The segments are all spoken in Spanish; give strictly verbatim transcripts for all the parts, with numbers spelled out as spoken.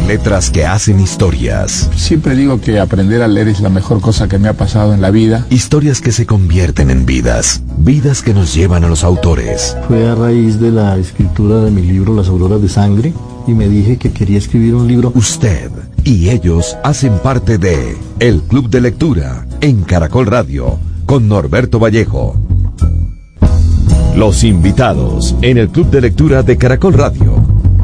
Letras que hacen historias. Siempre digo que aprender a leer es la mejor cosa que me ha pasado en la vida. Historias que se convierten en vidas. Vidas que nos llevan a los autores. Fue a raíz de la escritura de mi libro Las Auroras de Sangre y me dije que quería escribir un libro. Usted y ellos hacen parte de El Club de Lectura en Caracol Radio con Norberto Vallejo. Los invitados en el Club de Lectura de Caracol Radio.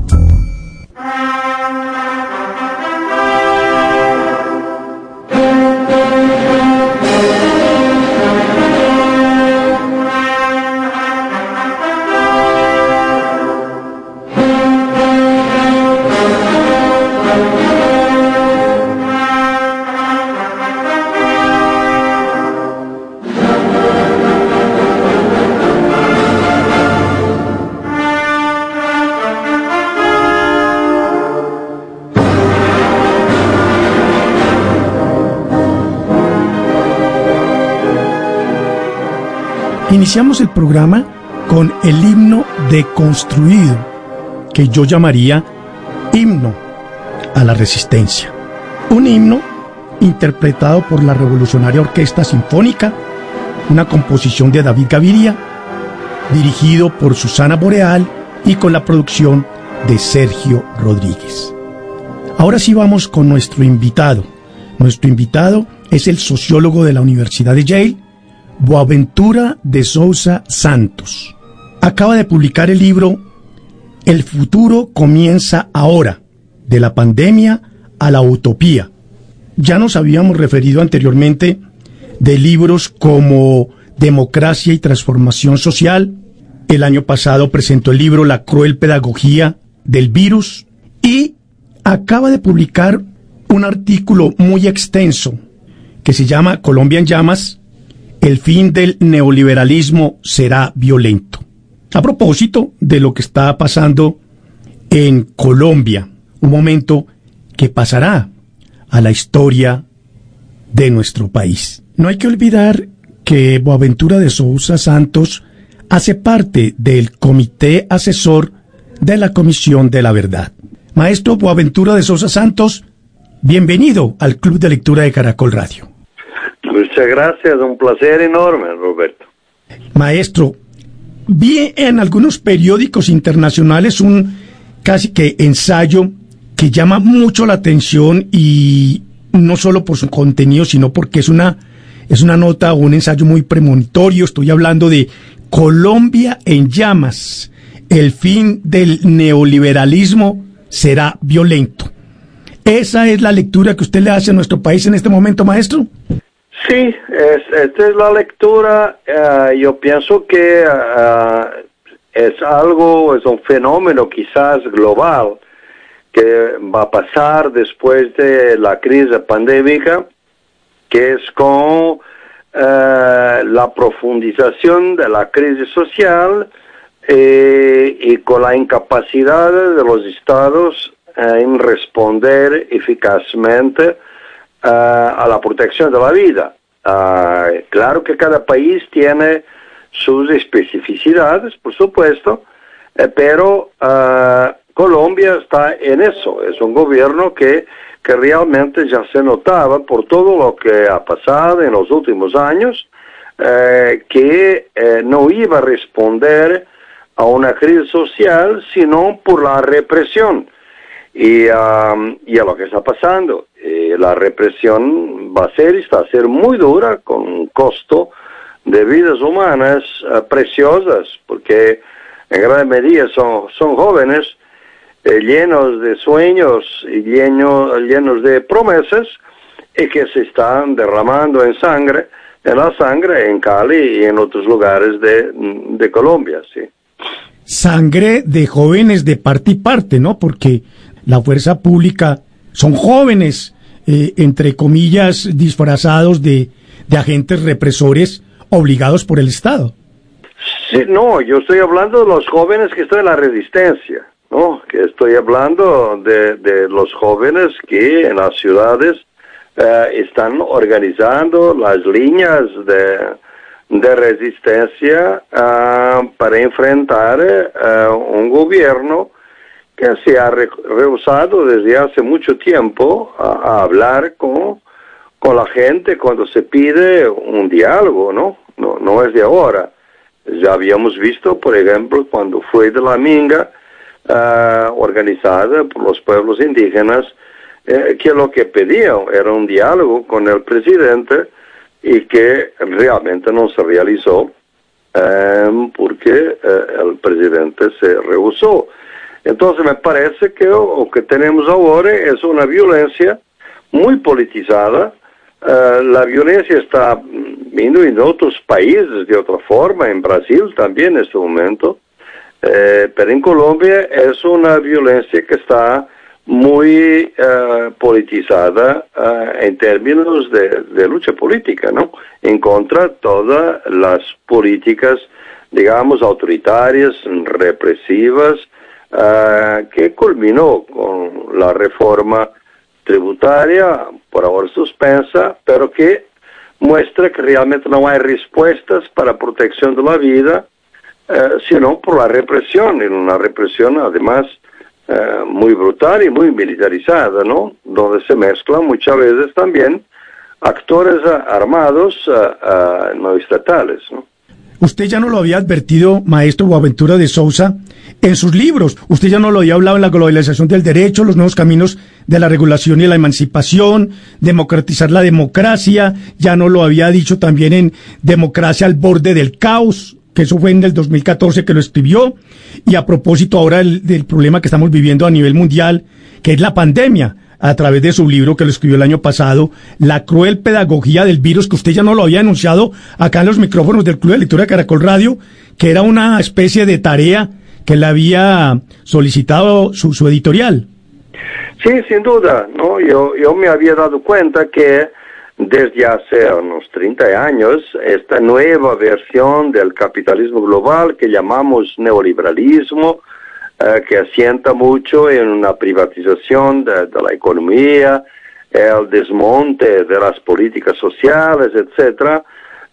Iniciamos el programa con el himno deconstruido, que yo llamaría himno a la resistencia. Un himno interpretado por la Revolucionaria Orquesta Sinfónica, una composición de David Gaviria, dirigido por Susana Boreal y con la producción de Sergio Rodríguez. Ahora sí vamos con nuestro invitado. Nuestro invitado es el sociólogo de la Universidad de Yale, Boaventura de Sousa Santos. Acaba de publicar el libro El futuro comienza ahora, de la pandemia a la utopía. Ya nos habíamos referido anteriormente de libros como Democracia y Transformación Social. El año pasado presentó el libro La cruel pedagogía del virus y acaba de publicar un artículo muy extenso que se llama Colombia en llamas. El fin del neoliberalismo será violento. A propósito de lo que está pasando en Colombia, un momento que pasará a la historia de nuestro país. No hay que olvidar que Boaventura de Sousa Santos hace parte del comité asesor de la Comisión de la Verdad. Maestro Boaventura de Sousa Santos, bienvenido al Club de Lectura de Caracol Radio. Muchas gracias, un placer enorme, Roberto. Maestro, vi en algunos periódicos internacionales un casi que ensayo que llama mucho la atención y no solo por su contenido, sino porque es una, es una nota o un ensayo muy premonitorio. Estoy hablando de Colombia en llamas. El fin del neoliberalismo será violento. ¿Esa es la lectura que usted le hace a nuestro país en este momento, maestro? Sí, es, esta es la lectura. Uh, yo pienso que uh, es algo, es un fenómeno quizás global que va a pasar después de la crisis pandémica, que es con uh, la profundización de la crisis social eh, y con la incapacidad de los estados uh, en responder eficazmente Uh, a la protección de la vida. Uh, claro que cada país tiene sus especificidades, por supuesto, eh, pero uh, Colombia está en eso. Es un gobierno que, que realmente ya se notaba por todo lo que ha pasado en los últimos años, eh, que eh, no iba a responder a una crisis social, sino por la represión. Y, um, y a lo que está pasando. Eh, la represión va a ser y está a ser muy dura, con un costo de vidas humanas uh, preciosas, porque en gran medida son, son jóvenes eh, llenos de sueños y lleno, llenos de promesas y que se están derramando en sangre, en la sangre en Cali y en otros lugares de, de Colombia, sí. Sangre de jóvenes de parte y parte, ¿no? Porque la fuerza pública son jóvenes, eh, entre comillas, disfrazados de, de agentes represores obligados por el Estado. Sí, no, yo estoy hablando de los jóvenes que están en la resistencia, ¿no? Que estoy hablando de, de los jóvenes que en las ciudades eh, están organizando las líneas de, de resistencia uh, para enfrentar uh, un gobierno que se ha re rehusado desde hace mucho tiempo a, a hablar con, con la gente cuando se pide un diálogo, ¿no? No, no es de ahora. Ya habíamos visto, por ejemplo, cuando fue de la Minga, uh, organizada por los pueblos indígenas, eh, que lo que pedían era un diálogo con el presidente y que realmente no se realizó um, porque uh, el presidente se rehusó. Entonces me parece que lo que tenemos ahora es una violencia muy politizada. Uh, la violencia está viendo en otros países de otra forma, en Brasil también en este momento, eh, pero en Colombia es una violencia que está muy uh, politizada uh, en términos de, de lucha política, ¿no? En contra de todas las políticas, digamos, autoritarias, represivas, uh, que culminó con la reforma tributaria, por ahora suspensa, pero que muestra que realmente no hay respuestas para protección de la vida, eh, sino por la represión, en una represión además eh, muy brutal y muy militarizada, ¿no? Donde se mezclan muchas veces también actores uh, armados uh, uh, no estatales, ¿no? Usted ya no lo había advertido, maestro Boaventura de Sousa, en sus libros. Usted ya no lo había hablado en la globalización del derecho, los nuevos caminos de la regulación y la emancipación, democratizar la democracia. Ya no lo había dicho también en Democracia al borde del caos, que eso fue en el dos mil catorce que lo escribió. Y a propósito ahora del, del problema que estamos viviendo a nivel mundial, que es la pandemia, a través de su libro que lo escribió el año pasado, La cruel pedagogía del virus, que usted ya no lo había anunciado acá en los micrófonos del Club de Lectura de Caracol Radio, que era una especie de tarea que le había solicitado su, su editorial. Sí, sin duda, ¿no? Yo, yo me había dado cuenta que desde hace unos treinta años, esta nueva versión del capitalismo global que llamamos neoliberalismo, eh, que asienta mucho en una privatización de, de la economía, el desmonte de las políticas sociales, etcétera,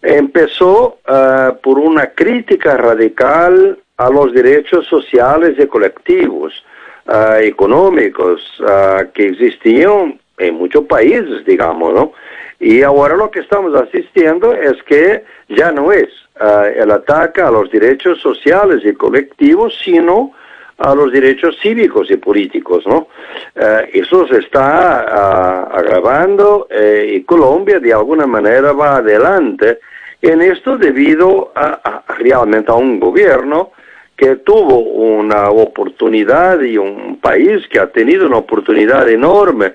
empezó uh, por una crítica radical a los derechos sociales y colectivos, uh, económicos, uh, que existían en muchos países, digamos, ¿no? Y ahora lo que estamos asistiendo es que ya no es uh, el ataque a los derechos sociales y colectivos, sino a los derechos cívicos y políticos, ¿no? Uh, eso se está uh, agravando eh, y Colombia de alguna manera va adelante en esto debido a, a realmente a un gobierno que tuvo una oportunidad y un país que ha tenido una oportunidad enorme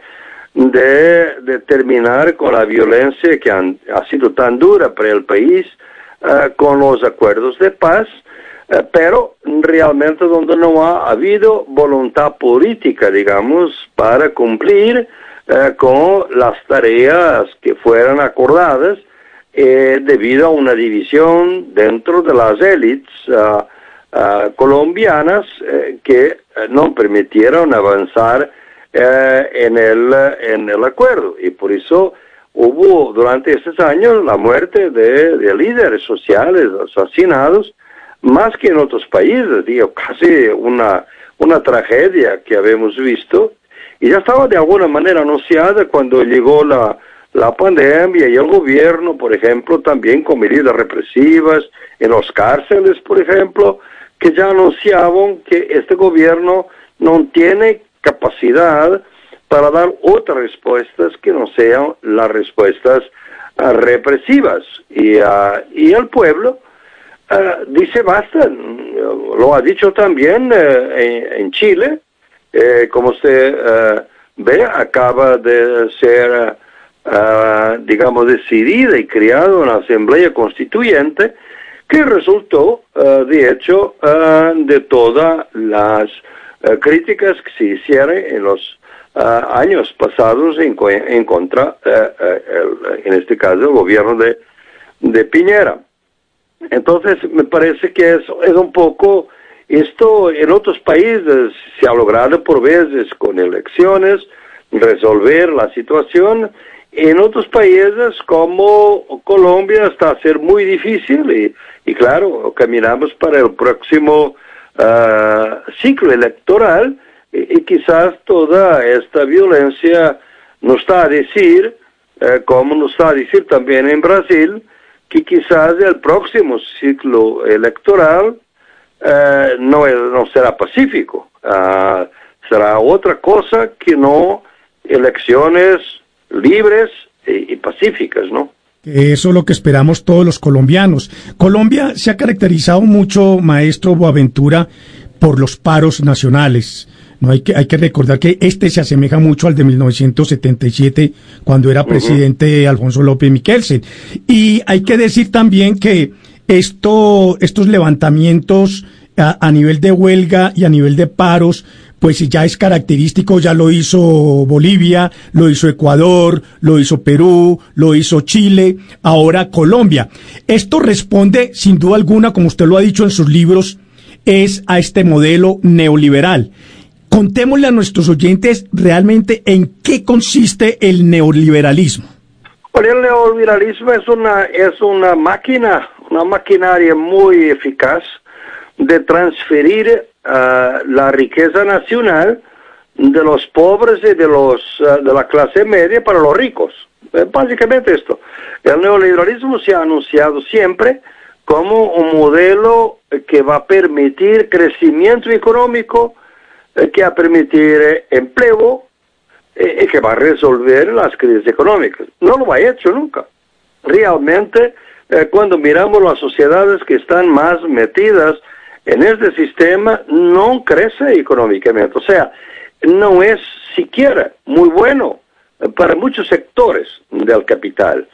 de, de terminar con la violencia que han, ha sido tan dura para el país uh, con los acuerdos de paz, uh, pero realmente donde no ha habido voluntad política, digamos, para cumplir uh, con las tareas que fueran acordadas, eh, debido a una división dentro de las élites uh, uh, colombianas eh, que no permitieron avanzar eh, en, el, en el acuerdo. Y por eso hubo durante estos años la muerte de, de líderes sociales asesinados, más que en otros países, digo, casi una, una tragedia que habíamos visto, y ya estaba de alguna manera anunciada cuando llegó la, la pandemia y el gobierno, por ejemplo, también con medidas represivas en las cárceles, por ejemplo, que ya anunciaban que este gobierno no tiene capacidad para dar otras respuestas que no sean las respuestas uh, represivas. Y, uh, y el pueblo Uh, dice basta, lo ha dicho también uh, en, en Chile, eh, como usted uh, ve, acaba de ser, uh, digamos, decidida y creada una asamblea constituyente que resultó, uh, de hecho, uh, de todas las uh, críticas que se hicieron en los uh, años pasados en, en contra, uh, uh, el, en este caso, el gobierno de, de Piñera. Entonces, me parece que es, es un poco, esto en otros países se ha logrado por veces con elecciones, resolver la situación. En otros países como Colombia está a ser muy difícil y, y claro, caminamos para el próximo uh, ciclo electoral y, y quizás toda esta violencia nos está a decir, eh, como nos está a decir también en Brasil, que quizás el próximo ciclo electoral eh, no, es, no será pacífico, uh, será otra cosa que no elecciones libres y, y pacíficas, ¿no? Eso es lo que esperamos todos los colombianos. Colombia se ha caracterizado mucho, maestro Boaventura, por los paros nacionales. No hay que hay que recordar que este se asemeja mucho al de mil novecientos setenta y siete, cuando era presidente uh-huh. Alfonso López Miquelsen. Y hay que decir también que esto estos levantamientos a, a nivel de huelga y a nivel de paros, pues ya es característico, ya lo hizo Bolivia, lo hizo Ecuador, lo hizo Perú, lo hizo Chile, ahora Colombia. Esto responde, sin duda alguna, como usted lo ha dicho en sus libros, es a este modelo neoliberal. Contémosle a nuestros oyentes realmente en qué consiste el neoliberalismo. Bueno, el neoliberalismo es una, es una máquina, una maquinaria muy eficaz de transferir Uh, la riqueza nacional de los pobres y de los uh, de la clase media para los ricos. Eh, básicamente esto. El neoliberalismo se ha anunciado siempre como un modelo que va a permitir crecimiento económico, eh, que va a permitir eh, empleo eh, y que va a resolver las crisis económicas. No lo ha hecho nunca. Realmente, eh, cuando miramos las sociedades que están más metidas en este sistema, no crece económicamente, o sea, no es siquiera muy bueno para muchos sectores del capital,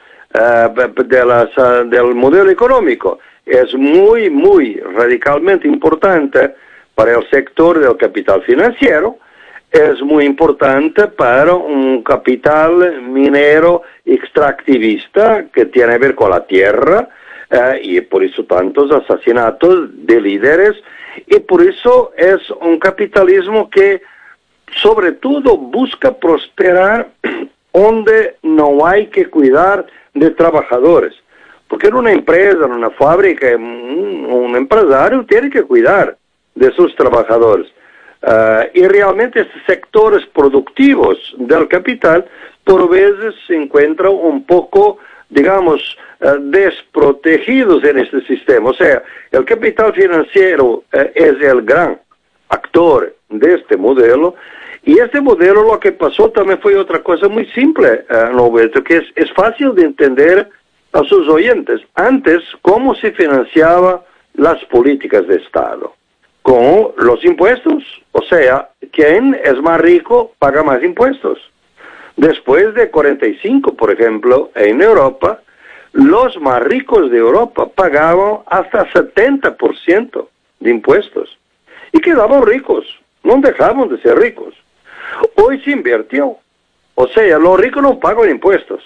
uh, de las, uh, del modelo económico. Es muy, muy radicalmente importante para el sector del capital financiero, es muy importante para un capital minero extractivista que tiene que ver con la tierra, Uh, y por eso tantos asesinatos de líderes, y por eso es un capitalismo que sobre todo busca prosperar donde no hay que cuidar de trabajadores, porque en una empresa, en una fábrica, un, un empresario tiene que cuidar de sus trabajadores, uh, y realmente estos sectores productivos del capital por veces se encuentran un poco, digamos, uh, desprotegidos en este sistema. O sea, el capital financiero uh, es el gran actor de este modelo, y este modelo lo que pasó también fue otra cosa muy simple, uh, Norberto, que es, es fácil de entender a sus oyentes. Antes, ¿cómo se financiaba las políticas de Estado? Con los impuestos, o sea, quien es más rico paga más impuestos. Después de cuarenta y cinco, por ejemplo, en Europa, los más ricos de Europa pagaban hasta setenta por ciento de impuestos. Y quedaban ricos, no dejaban de ser ricos. Hoy se invirtió. O sea, los ricos no pagan impuestos.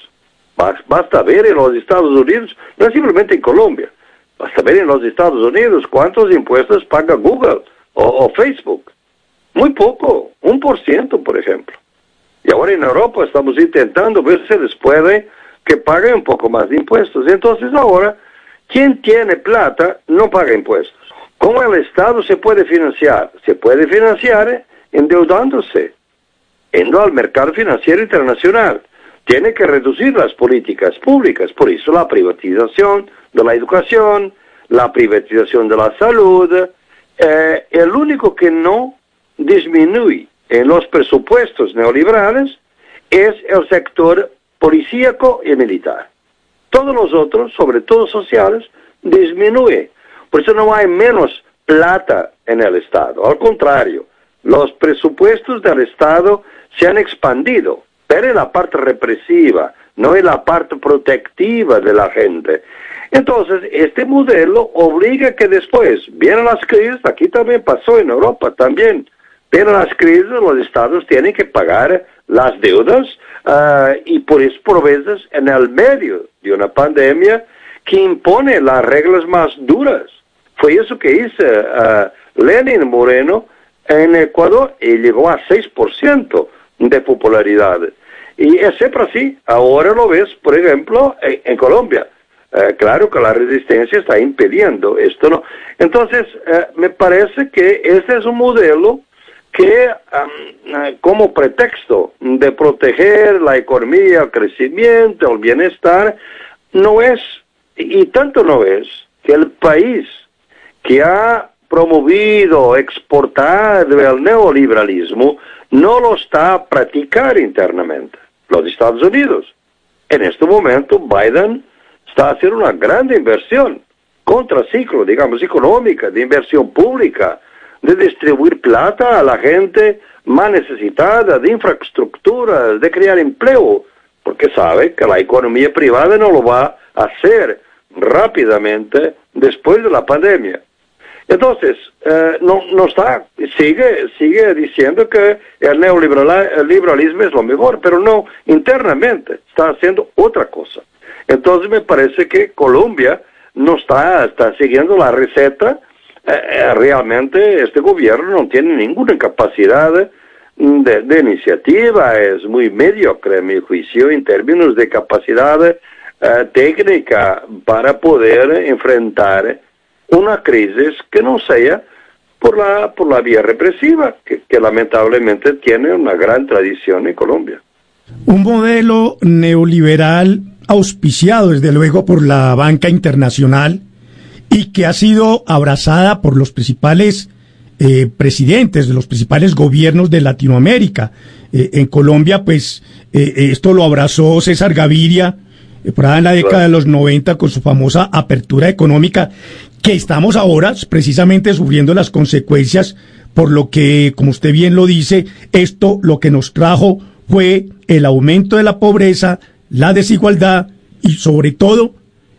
Basta ver en los Estados Unidos, no es simplemente en Colombia, basta ver en los Estados Unidos cuántos impuestos paga Google o, o Facebook. Muy poco, un por ciento, por ejemplo. Y ahora en Europa estamos intentando ver si les puede que paguen un poco más de impuestos. Entonces ahora, quien tiene plata no paga impuestos. ¿Cómo el Estado se puede financiar? Se puede financiar endeudándose, yendo al mercado financiero internacional. Tiene que reducir las políticas públicas, por eso la privatización de la educación, la privatización de la salud. Eh, el único que no disminuye en los presupuestos neoliberales es el sector policíaco y militar. Todos los otros, sobre todo sociales, disminuyen. Por eso no hay menos plata en el Estado. Al contrario, los presupuestos del Estado se han expandido, pero en la parte represiva, no en la parte protectiva de la gente. Entonces, este modelo obliga que después vienen las crisis, aquí también pasó en Europa también, vienen las crisis, los estados tienen que pagar las deudas, uh, y por eso por veces en el medio de una pandemia que impone las reglas más duras. Fue eso que hizo uh, Lenin Moreno en Ecuador y llegó a seis por ciento de popularidad. Y es siempre así. Ahora lo ves, por ejemplo, en, en Colombia. Uh, claro que la resistencia está impidiendo esto, ¿no? Entonces, uh, me parece que este es un modelo que um, como pretexto de proteger la economía, el crecimiento, el bienestar, no es, y tanto no es, que el país que ha promovido, exportado el neoliberalismo, no lo está a practicar internamente. Los Estados Unidos. En este momento, Biden está haciendo una gran inversión, contraciclo, digamos, económica, de inversión pública, de distribuir plata a la gente más necesitada, de infraestructura, de crear empleo, porque sabe que la economía privada no lo va a hacer rápidamente después de la pandemia. Entonces, eh, no, no está, sigue, sigue diciendo que el neoliberalismo es lo mejor, pero no, internamente está haciendo otra cosa. Entonces me parece que Colombia no está, está siguiendo la receta. Eh, realmente este gobierno no tiene ninguna capacidad de, de iniciativa, es muy mediocre, en mi juicio, en términos de capacidad eh, técnica para poder enfrentar una crisis que no sea por la, por la vía represiva, que, que lamentablemente tiene una gran tradición en Colombia. Un modelo neoliberal auspiciado desde luego por la banca internacional y que ha sido abrazada por los principales eh, presidentes de los principales gobiernos de Latinoamérica. Eh, en Colombia, pues, eh, esto lo abrazó César Gaviria, eh, por ahí en la década de los noventa, con su famosa apertura económica, que estamos ahora precisamente sufriendo las consecuencias, por lo que, como usted bien lo dice, esto lo que nos trajo fue el aumento de la pobreza, la desigualdad y sobre todo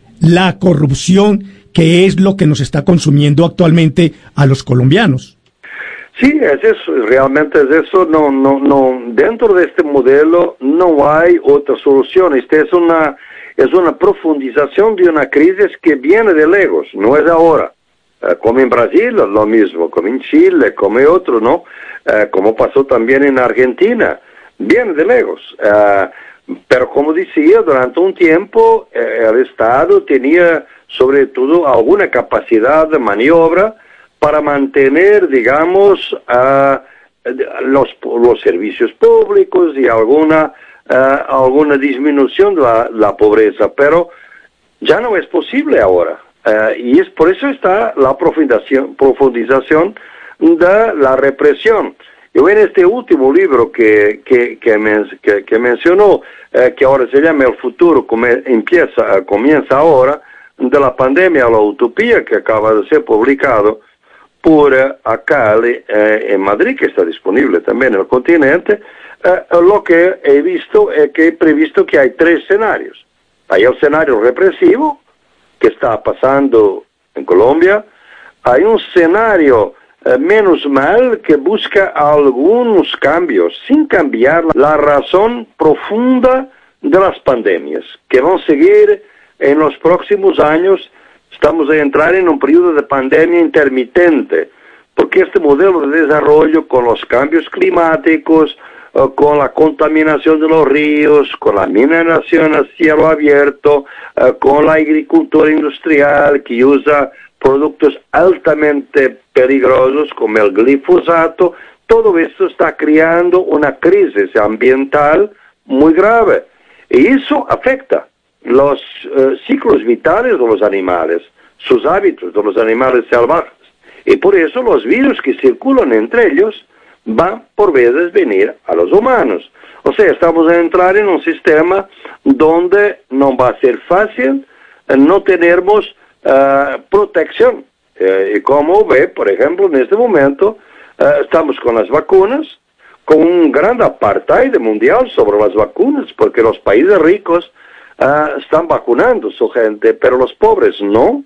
la corrupción, que es lo que nos está consumiendo actualmente a los colombianos. Sí, es eso, realmente es eso. No, no, no. Dentro de este modelo no hay otra solución. Esta es una es una profundización de una crisis que viene de lejos, no es ahora. Eh, como en Brasil, lo mismo, como en Chile, como en otros, ¿no? Eh, como pasó también en Argentina, viene de lejos. Eh, pero como decía, durante un tiempo eh, el Estado tenía sobre todo alguna capacidad de maniobra para mantener, digamos, uh, los, los servicios públicos y alguna, uh, alguna disminución de la, la pobreza, pero ya no es posible ahora. Uh, y es por eso está la profundización, profundización de la represión. Yo en este último libro que, que, que, men, que, que mencionó, uh, que ahora se llama El futuro come, empieza, uh, comienza ahora, de la pandemia a la utopía, que acaba de ser publicado por uh, acá eh, en Madrid, que está disponible también en el continente, uh, lo que he visto es que he previsto que hay tres escenarios. Hay el escenario represivo, que está pasando en Colombia. Hay un escenario uh, menos mal, que busca algunos cambios, sin cambiar la razón profunda de las pandemias, que van a seguir en los próximos años. Estamos a entrar en un periodo de pandemia intermitente, porque este modelo de desarrollo, con los cambios climáticos, uh, con la contaminación de los ríos, con la mineración a cielo abierto, uh, con la agricultura industrial que usa productos altamente peligrosos como el glifosato, todo esto está creando una crisis ambiental muy grave, y eso afecta los uh, ciclos vitales de los animales, sus hábitos de los animales salvajes. Y por eso los virus que circulan entre ellos van por veces venir a los humanos. O sea, estamos a entrar en un sistema donde no va a ser fácil, uh, no tenemos uh, protección. Uh, y como ve, por ejemplo, en este momento, uh, estamos con las vacunas, con un gran apartheid mundial sobre las vacunas, porque los países ricos Uh, están vacunando su gente, pero los pobres no,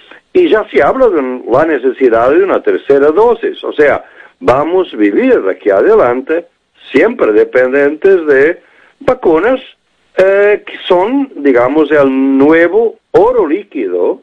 y ya se habla de la necesidad de una tercera dosis. O sea, vamos a vivir de aquí adelante siempre dependientes de vacunas uh, que son, digamos, el nuevo oro líquido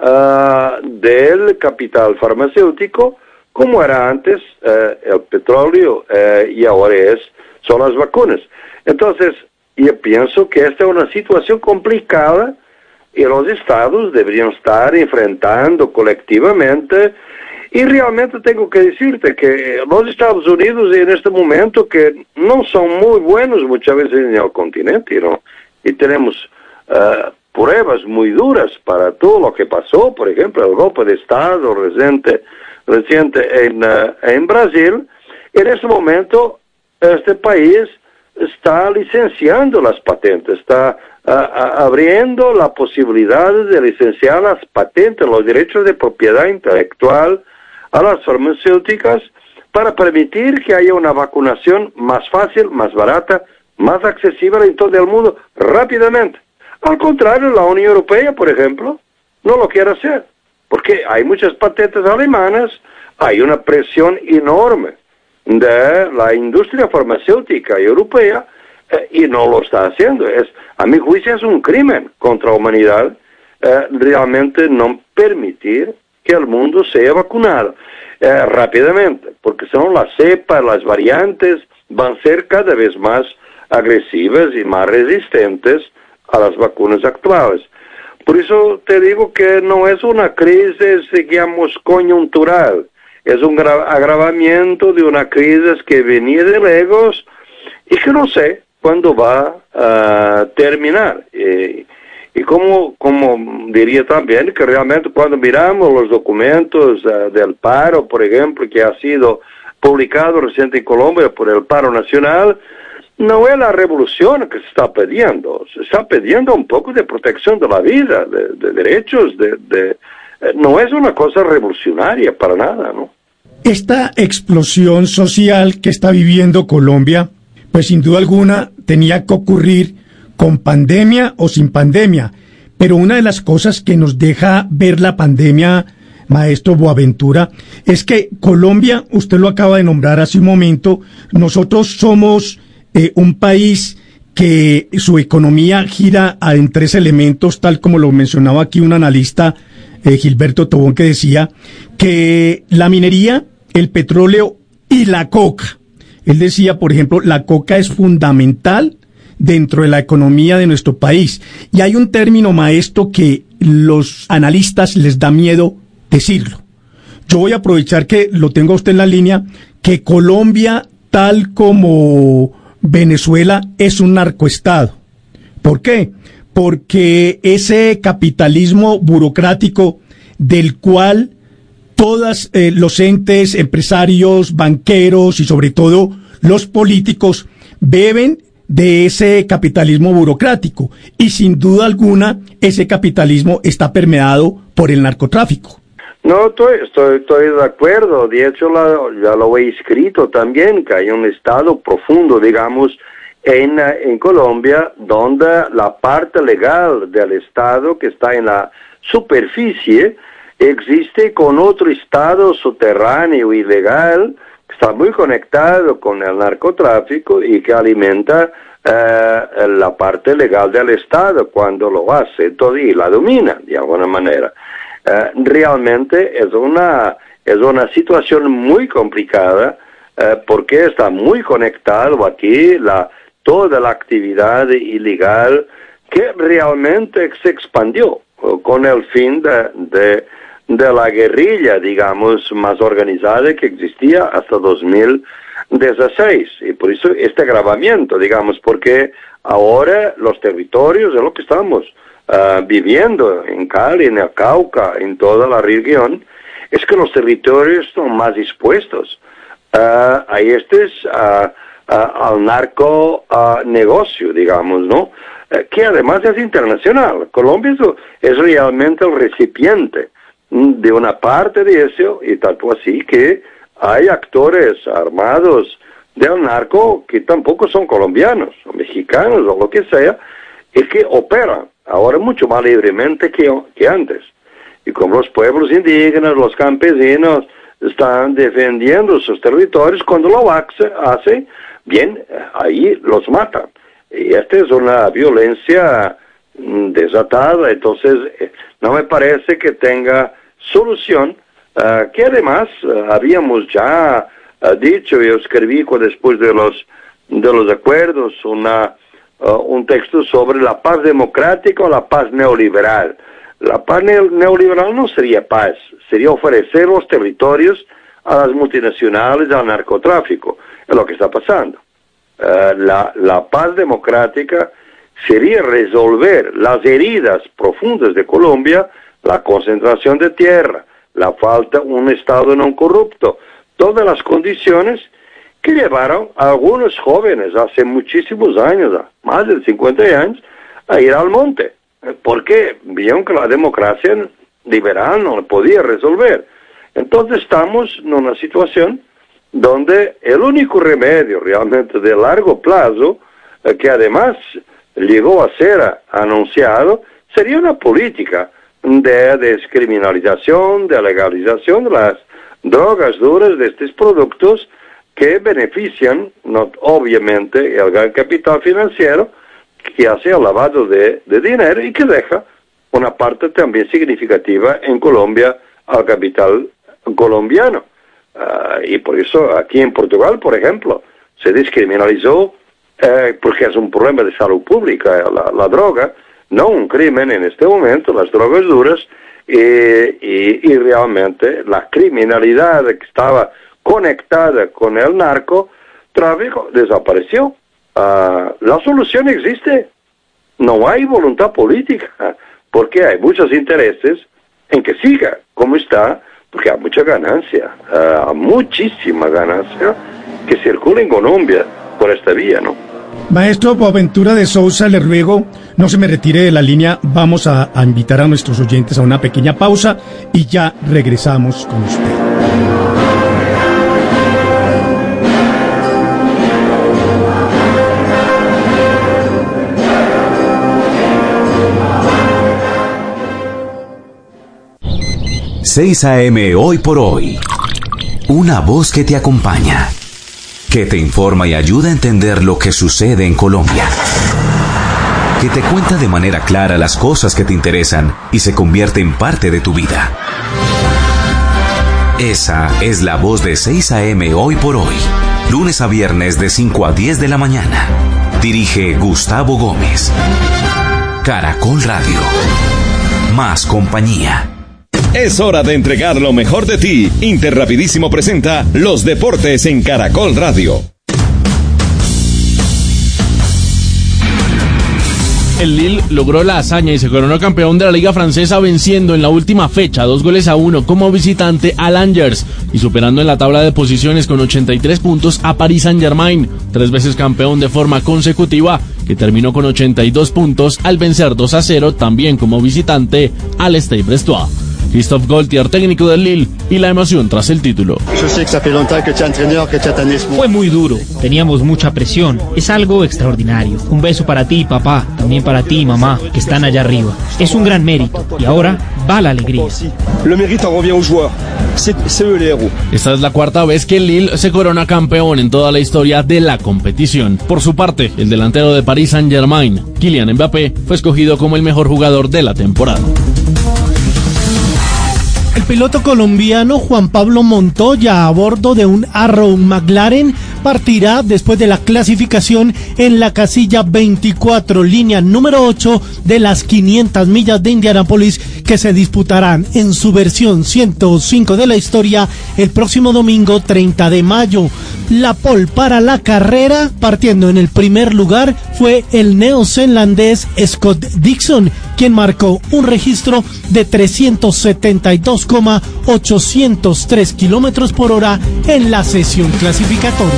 uh, del capital farmacéutico, como era antes uh, el petróleo uh, y ahora es, son las vacunas. Entonces, yo pienso que esta es una situación complicada y los estados deberían estar enfrentando colectivamente, Y realmente tengo que decirte que los Estados Unidos en este momento que no son muy buenos muchas veces en el continente, ¿no? Y tenemos uh, pruebas muy duras para todo lo que pasó, por ejemplo, el golpe de Estado reciente, reciente en, uh, en Brasil. En este momento este país está licenciando las patentes, está uh, uh, abriendo la posibilidad de licenciar las patentes, los derechos de propiedad intelectual a las farmacéuticas para permitir que haya una vacunación más fácil, más barata, más accesible en todo el mundo rápidamente. Al contrario, la Unión Europea, por ejemplo, no lo quiere hacer, porque hay muchas patentes alemanas, hay una presión enorme de la industria farmacéutica europea eh, y no lo está haciendo. Es, a mi juicio es un crimen contra la humanidad eh, realmente no permitir que el mundo sea vacunado eh, rápidamente, porque si no las cepas, las variantes van a ser cada vez más agresivas y más resistentes a las vacunas actuales. Por eso te digo que no es una crisis, digamos, coyuntural, es un agravamiento de una crisis que venía de lejos y que no sé cuándo va a terminar. Y, y como, como diría también que realmente cuando miramos los documentos uh, del paro, por ejemplo, que ha sido publicado reciente en Colombia por el paro nacional, no es la revolución que se está pidiendo, se está pidiendo un poco de protección de la vida, de, de derechos, de, de, eh, no es una cosa revolucionaria para nada, ¿no? Esta explosión social que está viviendo Colombia, pues sin duda alguna tenía que ocurrir con pandemia o sin pandemia, pero una de las cosas que nos deja ver la pandemia, maestro Boaventura, es que Colombia, usted lo acaba de nombrar hace un momento, nosotros somos eh, un país que su economía gira en tres elementos, tal como lo mencionaba aquí un analista, eh, Gilberto Tobón, que decía que la minería, el petróleo y la coca. Él decía, por ejemplo, la coca es fundamental dentro de la economía de nuestro país. Y hay un término, maestro, que los analistas les da miedo decirlo. Yo voy a aprovechar que lo tengo a usted en la línea, que Colombia, tal como Venezuela, es un narcoestado. ¿Por qué? Porque ese capitalismo burocrático del cual todos eh, los entes, empresarios, banqueros y sobre todo los políticos beben de ese capitalismo burocrático y sin duda alguna ese capitalismo está permeado por el narcotráfico. No, estoy, estoy, estoy de acuerdo. De hecho, la, ya lo he escrito también, que hay un estado profundo, digamos, en, en Colombia, donde la parte legal del estado que está en la superficie existe con otro estado subterráneo ilegal que está muy conectado con el narcotráfico y que alimenta eh, la parte legal del estado cuando lo hace todo y la domina de alguna manera. Eh, realmente es una es una situación muy complicada eh, porque está muy conectado aquí la toda la actividad ilegal que realmente se expandió con el fin de, de de la guerrilla, digamos, más organizada que existía hasta dos mil dieciséis. Y por eso este agravamiento, digamos, porque ahora los territorios de lo que estamos uh, viviendo en Cali, en el Cauca, en toda la región, es que los territorios son más expuestos uh, a este, uh, uh, al narco uh, negocio, digamos, ¿no? Uh, que además es internacional. Colombia es, es realmente el recipiente de una parte de eso, y tanto así que hay actores armados del narco que tampoco son colombianos, o mexicanos, o lo que sea, y que operan ahora mucho más libremente que, que antes. Y como los pueblos indígenas, los campesinos, están defendiendo sus territorios, cuando lo hace, hace bien, ahí los matan. Y esta es una violencia desatada, entonces no me parece que tenga solución, uh, que además uh, habíamos ya uh, dicho, yo escribí después de los de los acuerdos una uh, un texto sobre la paz democrática o la paz neoliberal. La paz neoliberal no sería paz, sería ofrecer los territorios a las multinacionales, al narcotráfico. Es lo que está pasando. Uh, la, la paz democrática sería resolver las heridas profundas de Colombia, la concentración de tierra, la falta de un Estado no corrupto, todas las condiciones que llevaron a algunos jóvenes hace muchísimos años, más de cincuenta años, a ir al monte, porque vieron que la democracia liberal no lo podía resolver. Entonces estamos en una situación donde el único remedio realmente de largo plazo, eh, que además llegó a ser anunciado, sería una política de descriminalización, de legalización de las drogas duras, de estos productos que benefician, no, obviamente, el gran capital financiero que hace el lavado de, de dinero y que deja una parte también significativa en Colombia al capital colombiano. Uh, y por eso aquí en Portugal, por ejemplo, se descriminalizó eh, porque es un problema de salud pública la, la droga, no un crimen en este momento, las drogas duras, y, y, y realmente la criminalidad que estaba conectada con el narcotráfico desapareció. Uh, la solución existe, no hay voluntad política, porque hay muchos intereses en que siga como está, porque hay mucha ganancia, uh, muchísima ganancia que circula en Colombia por esta vía, ¿no? Maestro Boaventura de Sousa, le ruego, no se me retire de la línea, vamos a, a invitar a nuestros oyentes a una pequeña pausa y ya regresamos con usted. seis a eme Hoy por Hoy. Una voz que te acompaña, que te informa y ayuda a entender lo que sucede en Colombia, que te cuenta de manera clara las cosas que te interesan y se convierte en parte de tu vida. Esa es la voz de seis a eme Hoy por Hoy, lunes a viernes de cinco a diez de la mañana. Dirige Gustavo Gómez. Caracol Radio. Más compañía. Es hora de entregar lo mejor de ti. Interrapidísimo presenta los deportes en Caracol Radio. El Lille logró la hazaña y se coronó campeón de la Liga Francesa venciendo en la última fecha dos goles a uno como visitante al Angers y superando en la tabla de posiciones con ochenta y tres puntos a Paris Saint-Germain, tres veces campeón de forma consecutiva, que terminó con ochenta y dos puntos al vencer dos a cero también como visitante al Stade Brestois. Christophe Gaultier, técnico del Lille, y la emoción tras el título. Fue muy duro, teníamos mucha presión, es algo extraordinario. Un beso para ti, papá, también para ti, mamá, que están allá arriba. Es un gran mérito, y ahora va la alegría. Esta es la cuarta vez que el Lille se corona campeón en toda la historia de la competición. Por su parte, el delantero de Paris Saint-Germain, Kylian Mbappé, fue escogido como el mejor jugador de la temporada. El piloto colombiano Juan Pablo Montoya, a bordo de un Arrow McLaren, partirá después de la clasificación en la casilla veinticuatro, línea número ocho de las quinientas millas de Indianápolis, que se disputarán en su versión ciento cinco de la historia el próximo domingo treinta de mayo. La pole para la carrera, partiendo en el primer lugar, fue el neozelandés Scott Dixon, quien marcó un registro de trescientos setenta y dos coma ochocientos tres kilómetros por hora en la sesión clasificatoria.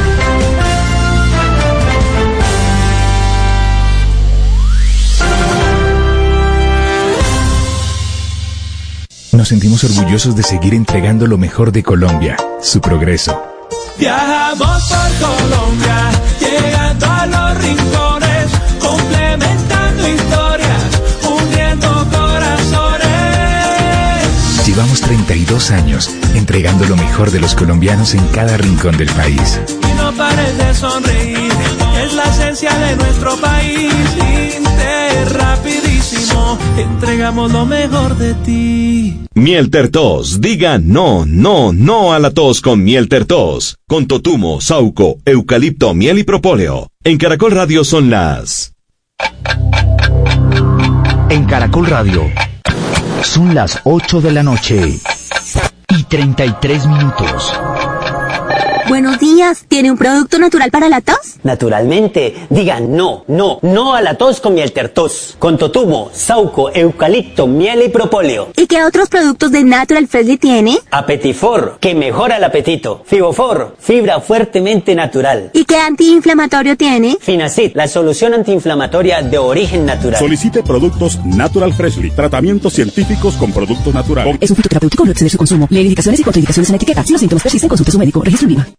Nos sentimos orgullosos de seguir entregando lo mejor de Colombia, su progreso. Viajamos por Colombia, llegando a los rincones, complementando historias, uniendo corazones. Llevamos treinta y dos años entregando lo mejor de los colombianos en cada rincón del país. Y no pares de sonreír, es la esencia de nuestro país. Inter, rapidísimo, entregamos lo mejor de ti. Miel Tertos, diga no, no, no a la tos con Miel Tertos. Con totumo, sauco, eucalipto, miel y propóleo. En Caracol Radio son las... En Caracol Radio, Son las ocho de la noche y treinta y tres minutos. Buenos días, ¿tiene un producto natural para la tos? Naturalmente, digan no, no, no a la tos con miel tertos, con totumo, sauco, eucalipto, miel y propóleo. ¿Y qué otros productos de Natural Freshly tiene? Apetifor, que mejora el apetito. Fibofor, fibra fuertemente natural. ¿Y qué antiinflamatorio tiene? Finacid, la solución antiinflamatoria de origen natural. Solicite productos Natural Freshly, tratamientos científicos con productos naturales. Es un fitoterapéutico, no exceder su consumo. Lee indicaciones y contraindicaciones en la etiqueta. Si los síntomas persisten, consulte a su médico. Registro INVIMA.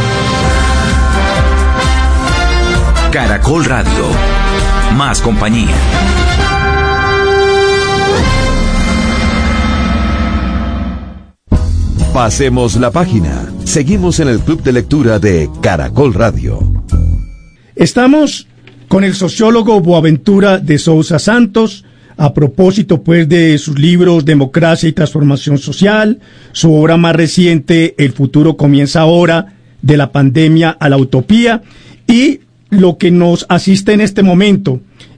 Caracol Radio. Más compañía. Pasemos la página. Seguimos en el Club de Lectura de Caracol Radio. Estamos con el sociólogo Boaventura de Sousa Santos, a propósito pues de sus libros Democracia y Transformación Social, su obra más reciente El futuro comienza ahora, de la pandemia a la utopía, y lo que nos asiste en este momento,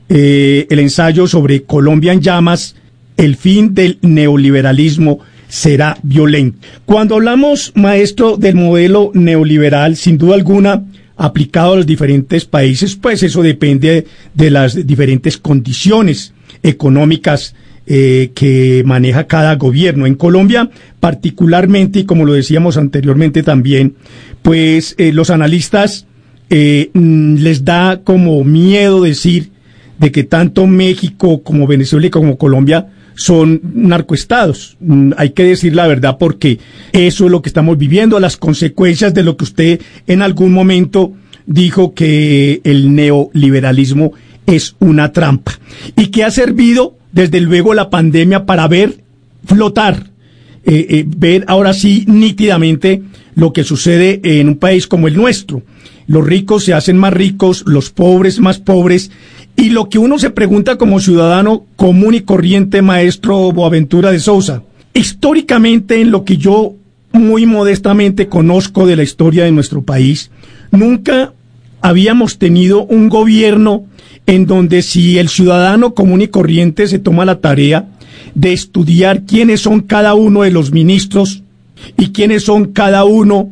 eh, el ensayo sobre Colombia en llamas, el fin del neoliberalismo será violento. Cuando hablamos, maestro, del modelo neoliberal, sin duda alguna, aplicado a los diferentes países, pues eso depende de las diferentes condiciones económicas eh, que maneja cada gobierno. En Colombia, particularmente, y como lo decíamos anteriormente también, pues eh, los analistas eh, les da como miedo decir de que tanto México como Venezuela y como Colombia son narcoestados. Mm, hay que decir la verdad, porque eso es lo que estamos viviendo, las consecuencias de lo que usted en algún momento dijo, que el neoliberalismo es una trampa y que ha servido desde luego la pandemia para ver flotar, eh, eh, ver ahora sí nítidamente lo que sucede en un país como el nuestro. Los ricos se hacen más ricos, los pobres más pobres, y lo que uno se pregunta como ciudadano común y corriente, maestro Boaventura de Sousa, históricamente, en lo que yo muy modestamente conozco de la historia de nuestro país, nunca habíamos tenido un gobierno en donde, si el ciudadano común y corriente se toma la tarea de estudiar quiénes son cada uno de los ministros y quiénes son cada uno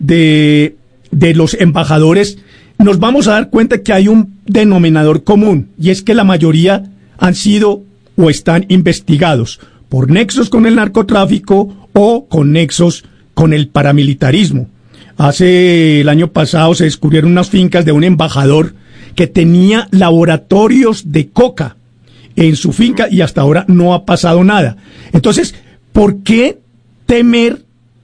de, de los embajadores, nos vamos a dar cuenta que hay un denominador común, y es que la mayoría han sido o están investigados por nexos con el narcotráfico o con nexos con el paramilitarismo. Hace el año pasado se descubrieron unas fincas de un embajador que tenía laboratorios de coca en su finca, y hasta ahora no ha pasado nada. Entonces, ¿por qué temer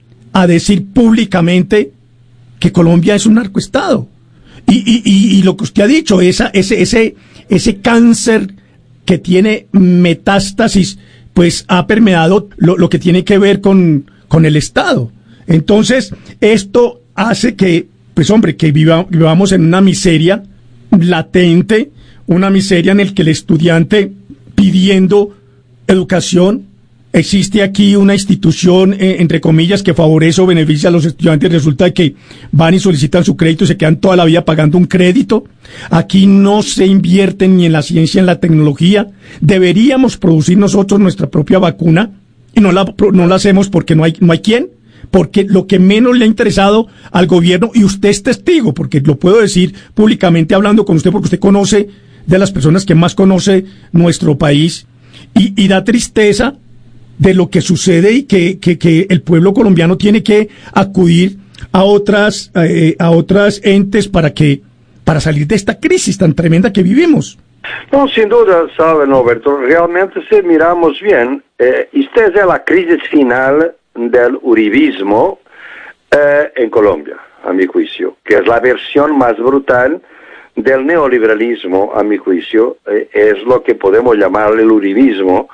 a decir públicamente que Colombia es un narcoestado? Y, y, y, y lo que usted ha dicho, esa, ese, ese, ese cáncer que tiene metástasis, pues ha permeado lo, lo que tiene que ver con, con el Estado. Entonces, esto hace que, pues hombre, que viva, vivamos en una miseria latente, una miseria en el que el estudiante pidiendo educación, existe aquí una institución, eh, entre comillas, que favorece o beneficia a los estudiantes, resulta que van y solicitan su crédito y se quedan toda la vida pagando un crédito. Aquí no se invierte ni en la ciencia, en la tecnología. Deberíamos producir nosotros nuestra propia vacuna y no la, no la hacemos porque no hay, no hay quien. Porque lo que menos le ha interesado al gobierno, y usted es testigo, porque lo puedo decir públicamente hablando con usted, porque usted conoce de las personas que más conoce nuestro país, y, y da tristeza de lo que sucede, y que, que, que el pueblo colombiano tiene que acudir a otras, eh, a otras entes para que, para salir de esta crisis tan tremenda que vivimos. No, sin duda, sabe, Norberto, realmente si miramos bien, eh, esta es la crisis final del uribismo eh, en Colombia, a mi juicio, que es la versión más brutal del neoliberalismo, a mi juicio, eh, es lo que podemos llamar el uribismo,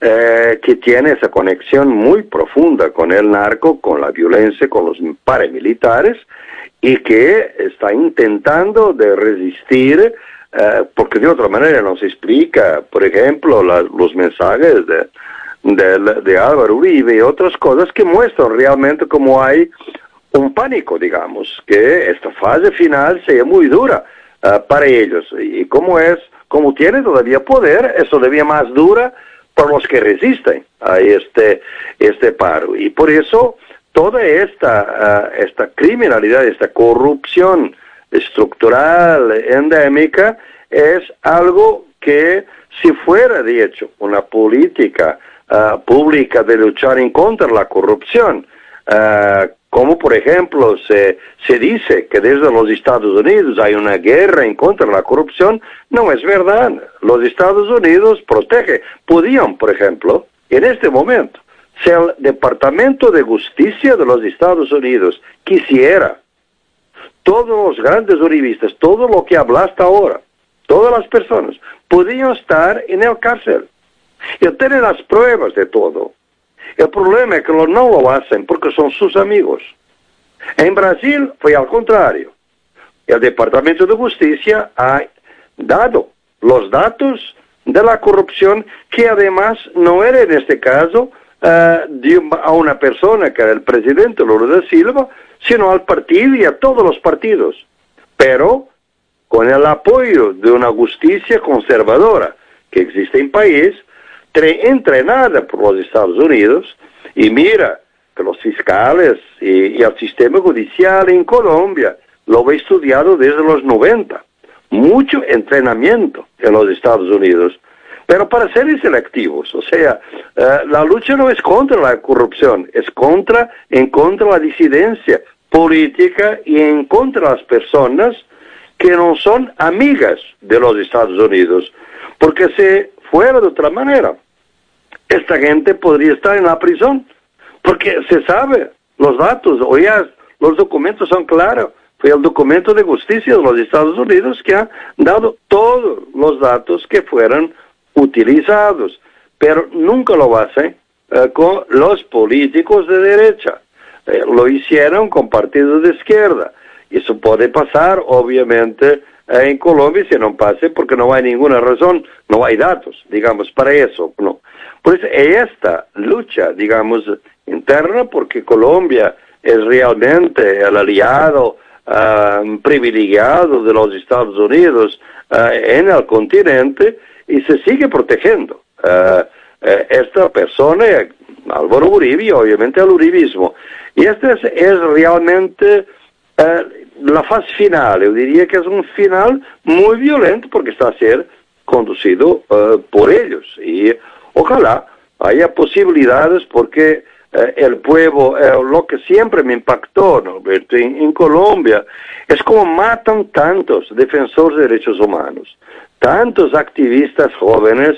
eh, que tiene esa conexión muy profunda con el narco, con la violencia, con los paramilitares, y que está intentando de resistir, eh, porque de otra manera no se explica, por ejemplo, la, los mensajes de De, de Álvaro Uribe y otras cosas que muestran realmente cómo hay un pánico, digamos, que esta fase final sea muy dura uh, para ellos, y como es, como tiene todavía poder, es todavía más dura por los que resisten a este, este paro. Y por eso toda esta, uh, esta criminalidad, esta corrupción estructural, endémica, es algo que si fuera, de hecho, una política uh, pública de luchar en contra de la corrupción, uh, como por ejemplo se, se dice que desde los Estados Unidos hay una guerra en contra de la corrupción, no es verdad. Los Estados Unidos protegen. Podían, por ejemplo, en este momento, si el Departamento de Justicia de los Estados Unidos quisiera, todos los grandes uribistas, todo lo que habla hasta ahora, todas las personas, podían estar en el cárcel. Y tienen las pruebas de todo. El problema es que no lo hacen porque son sus amigos. En Brasil fue al contrario. El Departamento de Justicia ha dado los datos de la corrupción, que además no era en este caso uh, de, a una persona que era el presidente Lula da Silva, sino al partido y a todos los partidos. Pero con el apoyo de una justicia conservadora que existe en el país, entrenada por los Estados Unidos, y mira que los fiscales y, y el sistema judicial en Colombia lo he estudiado desde los noventa, mucho entrenamiento en los Estados Unidos, pero para ser selectivos, o sea, uh, la lucha no es contra la corrupción, es contra, en contra de la disidencia política y en contra de las personas que no son amigas de los Estados Unidos, porque si fuera de otra manera, esta gente podría estar en la prisión, porque se sabe, los datos, o ya los documentos son claros. Fue el documento de justicia de los Estados Unidos que ha dado todos los datos que fueran utilizados, pero nunca lo hacen eh, con los políticos de derecha. Eh, lo hicieron con partidos de izquierda. Eso puede pasar, obviamente, eh, en Colombia, si no pase, porque no hay ninguna razón, no hay datos, digamos, para eso, no. Por eso esta lucha, digamos, interna, porque Colombia es realmente el aliado uh, privilegiado de los Estados Unidos uh, en el continente, y se sigue protegiendo uh, uh, esta persona, Álvaro Uribe, y obviamente el uribismo. Y esta es, es realmente uh, la fase final. Yo diría que es un final muy violento porque está a ser conducido uh, por ellos. Y ojalá haya posibilidades, porque eh, el pueblo, eh, lo que siempre me impactó, ¿no, Alberto? En, en Colombia, es como matan tantos defensores de derechos humanos, tantos activistas jóvenes,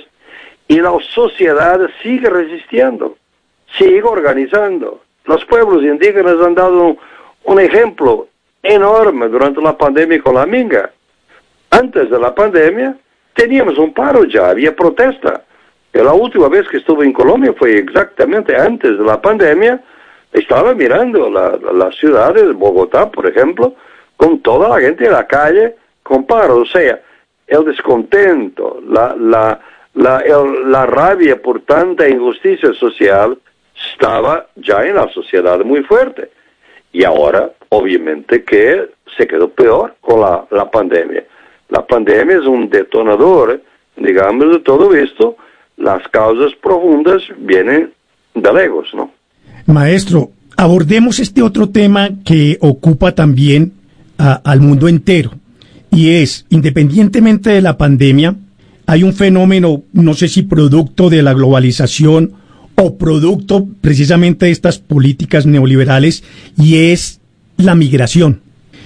y la sociedad sigue resistiendo, sigue organizando. Los pueblos indígenas han dado un, un ejemplo enorme durante la pandemia con la minga. Antes de la pandemia teníamos un paro ya, había protesta. La última vez que estuve en Colombia fue exactamente antes de la pandemia. Estaba mirando la, la ciudad de Bogotá, por ejemplo, con toda la gente en la calle con paro. O sea, el descontento, la, la, la, el, la rabia por tanta injusticia social estaba ya en la sociedad muy fuerte. Y ahora, obviamente, que se quedó peor con la, la pandemia. La pandemia es un detonador, digamos, de todo esto. Las causas profundas vienen de lejos, ¿no? Maestro, abordemos este otro tema que ocupa también a, al mundo entero, y es, independientemente de la pandemia, hay un fenómeno, no sé si producto de la globalización o producto precisamente de estas políticas neoliberales, y es la migración.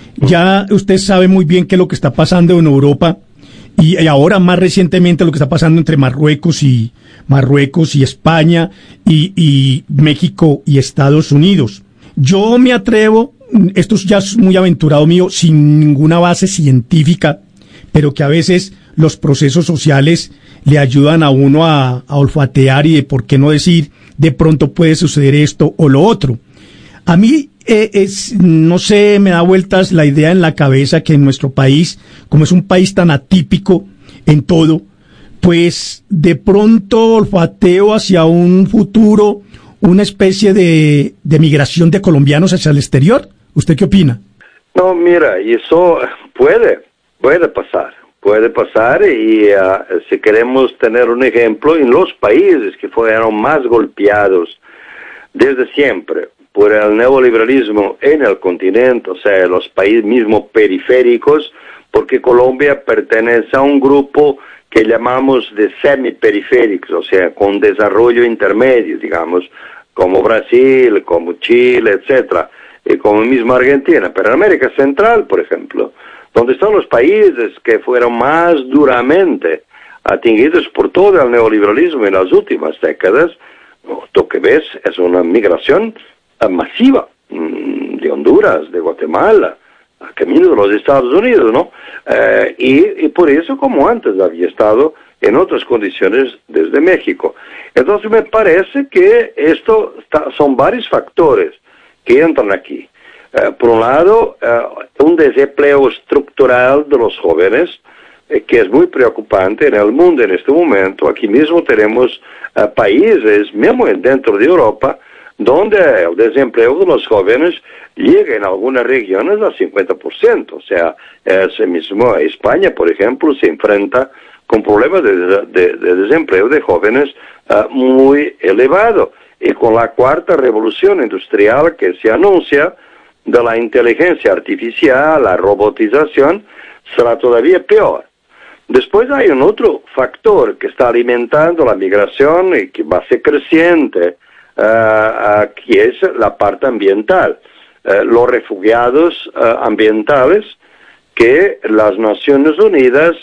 Ya usted sabe muy bien qué es lo que está pasando en Europa, y, y ahora más recientemente lo que está pasando entre Marruecos y Marruecos y España y, y México y Estados Unidos. Yo me atrevo, esto ya es muy aventurado mío, sin ninguna base científica, pero que a veces los procesos sociales le ayudan a uno a, a olfatear, y de por qué no decir, de pronto puede suceder esto o lo otro. A mí, eh, es, no sé, me da vueltas la idea en la cabeza que en nuestro país, como es un país tan atípico en todo, pues de pronto olfateo hacia un futuro una especie de, de migración de colombianos hacia el exterior. ¿Usted qué opina? No, mira, eso puede, puede pasar, puede pasar y uh, si queremos tener un ejemplo, en los países que fueron más golpeados desde siempre por el neoliberalismo en el continente, o sea, los países mismos periféricos, porque Colombia pertenece a un grupo que llamamos de semiperiféricos, o sea, con desarrollo intermedio, digamos, como Brasil, como Chile, etcétera, y como mismo Argentina. Pero en América Central, por ejemplo, donde están los países que fueron más duramente atingidos por todo el neoliberalismo en las últimas décadas, lo que ves es una migración masiva de Honduras, de Guatemala, a camino de los Estados Unidos, ¿no? Eh, y, y por eso, como antes había estado en otras condiciones desde México. Entonces me parece que esto está, son varios factores que entran aquí. Eh, por un lado, eh, un desempleo estructural de los jóvenes, eh, que es muy preocupante en el mundo en este momento. Aquí mismo tenemos eh, países, mismo dentro de Europa, donde el desempleo de los jóvenes llega en algunas regiones al cincuenta por ciento. O sea, ese mismo España, por ejemplo, se enfrenta con problemas de, de, de desempleo de jóvenes uh, muy elevado. Y con la cuarta revolución industrial que se anuncia de la inteligencia artificial, la robotización, será todavía peor. Después hay un otro factor que está alimentando la migración y que va a ser creciente, uh, uh, que es la parte ambiental. Uh, los refugiados uh, ambientales que las Naciones Unidas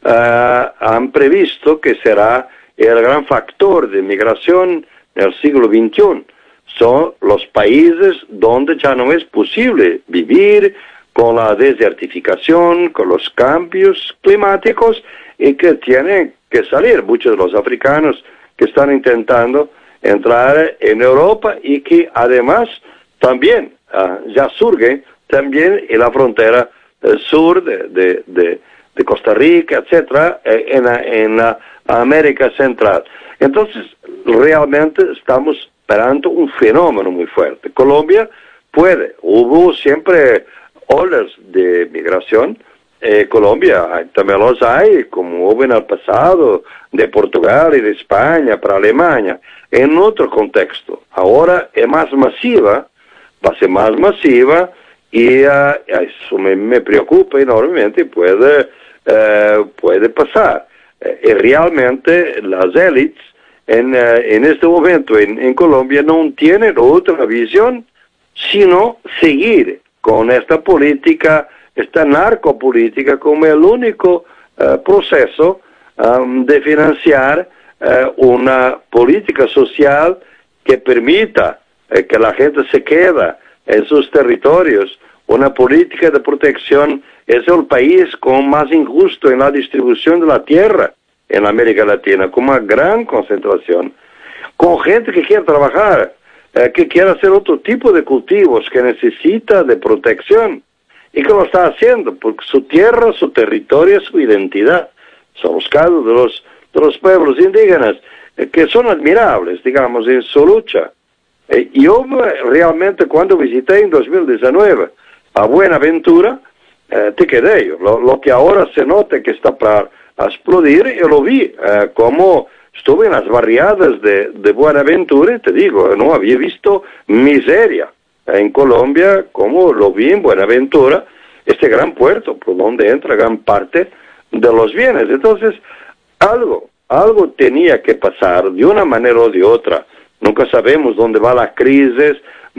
uh, han previsto que será el gran factor de migración del siglo veintiuno. Son los países donde ya no es posible vivir con la desertificación, con los cambios climáticos y que tienen que salir muchos de los africanos que están intentando entrar en Europa y que además también uh, ya surge también en la frontera uh, sur de, de, de, de Costa Rica, etcétera, en la, en la América Central. Entonces, realmente estamos esperando un fenómeno muy fuerte. Colombia puede, hubo siempre olas de migración. Eh, Colombia también los hay, como hubo en el pasado, de Portugal y de España para Alemania, en otro contexto. Ahora es más masiva, va a ser más masiva, y uh, eso me, me preocupa enormemente, puede, uh, puede pasar. Uh, y realmente las élites en, uh, en este momento en, en Colombia no tienen otra visión, sino seguir con esta política, esta narcopolítica como el único uh, proceso um, de financiar uh, una política social que permita uh, que la gente se quede en sus territorios, una política de protección. Es el país con más injusto en la distribución de la tierra en América Latina, con una gran concentración, con gente que quiere trabajar, eh, que quiere hacer otro tipo de cultivos, que necesita de protección, y que lo está haciendo, porque su tierra, su territorio, su identidad. Son los casos de los, de los pueblos indígenas, eh, que son admirables, digamos, en su lucha. Eh, yo realmente cuando visité en dos mil diecinueve a Buenaventura, eh, te quedé yo. Lo, lo que ahora se nota que está para explodir, yo lo vi, eh, como estuve en las barriadas de, de Buenaventura, y te digo, no había visto miseria en Colombia como lo vi en Buenaventura, este gran puerto por donde entra gran parte de los bienes. Entonces, algo, algo tenía que pasar de una manera o de otra. Nunca sabemos dónde va la crisis,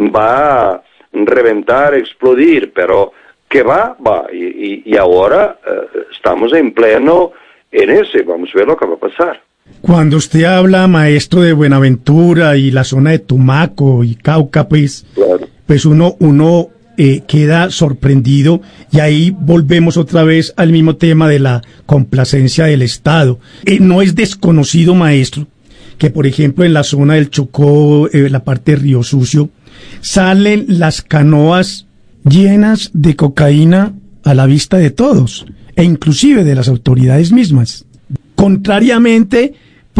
va a reventar, explodir, pero que va, va. Y, y, y ahora eh, estamos en pleno en ese, vamos a ver lo que va a pasar. Cuando usted habla, maestro, de Buenaventura y la zona de Tumaco y Cauca, pues, claro. pues uno, uno eh, queda sorprendido, y ahí volvemos otra vez al mismo tema de la complacencia del Estado. Eh, no es desconocido, maestro, que por ejemplo en la zona del Chocó, eh, la parte de Río Sucio, salen las canoas llenas de cocaína a la vista de todos, e inclusive de las autoridades mismas. Contrariamente,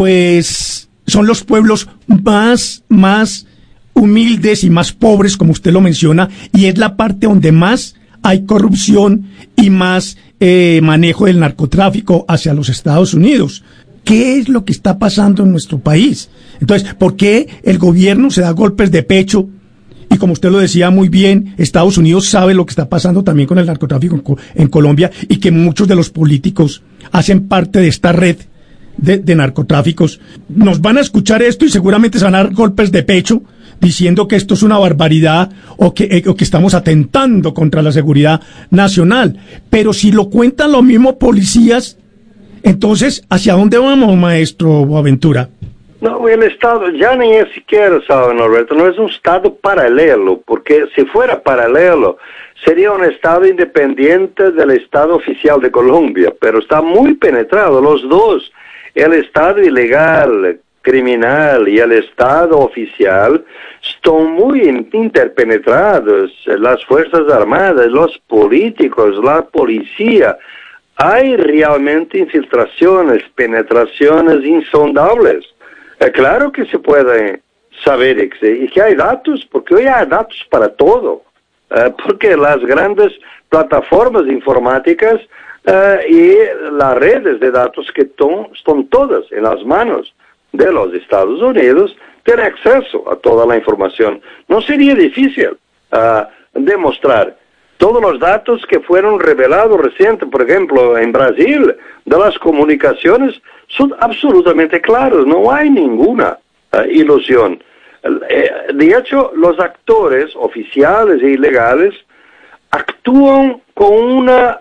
pues son los pueblos más, más humildes y más pobres, como usted lo menciona, y es la parte donde más hay corrupción y más eh, manejo del narcotráfico hacia los Estados Unidos. ¿Qué es lo que está pasando en nuestro país? Entonces, ¿por qué el gobierno se da golpes de pecho? Y como usted lo decía muy bien, Estados Unidos sabe lo que está pasando también con el narcotráfico en, en Colombia y que muchos de los políticos hacen parte de esta red de, de narcotráficos. Nos van a escuchar esto y seguramente se van a dar golpes de pecho diciendo que esto es una barbaridad o que, eh, o que estamos atentando contra la seguridad nacional. Pero si lo cuentan los mismos policías, entonces, ¿hacia dónde vamos, maestro Boaventura? No, el Estado ya ni es siquiera, sabe, Norberto, no es un Estado paralelo, porque si fuera paralelo, sería un Estado independiente del Estado oficial de Colombia, pero está muy penetrado, los dos, el Estado ilegal, criminal y el Estado oficial, están muy interpenetrados, las Fuerzas Armadas, los políticos, la policía. Hay realmente infiltraciones, penetraciones insondables. Eh, claro que se puede saber y que hay datos, porque hoy hay datos para todo. Eh, porque las grandes plataformas informáticas eh, y las redes de datos que ton, están todas en las manos de los Estados Unidos, tienen acceso a toda la información. No sería difícil uh, demostrar todos los datos que fueron revelados reciente, por ejemplo, en Brasil, de las comunicaciones, son absolutamente claros, no hay ninguna uh, ilusión. Eh, de hecho, los actores oficiales e ilegales actúan con una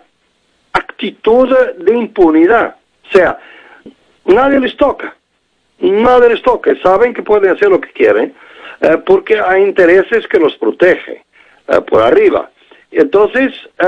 actitud de impunidad. O sea, nadie les toca, nadie les toca, saben que pueden hacer lo que quieren, eh, porque hay intereses que los protegen eh, por arriba. Entonces,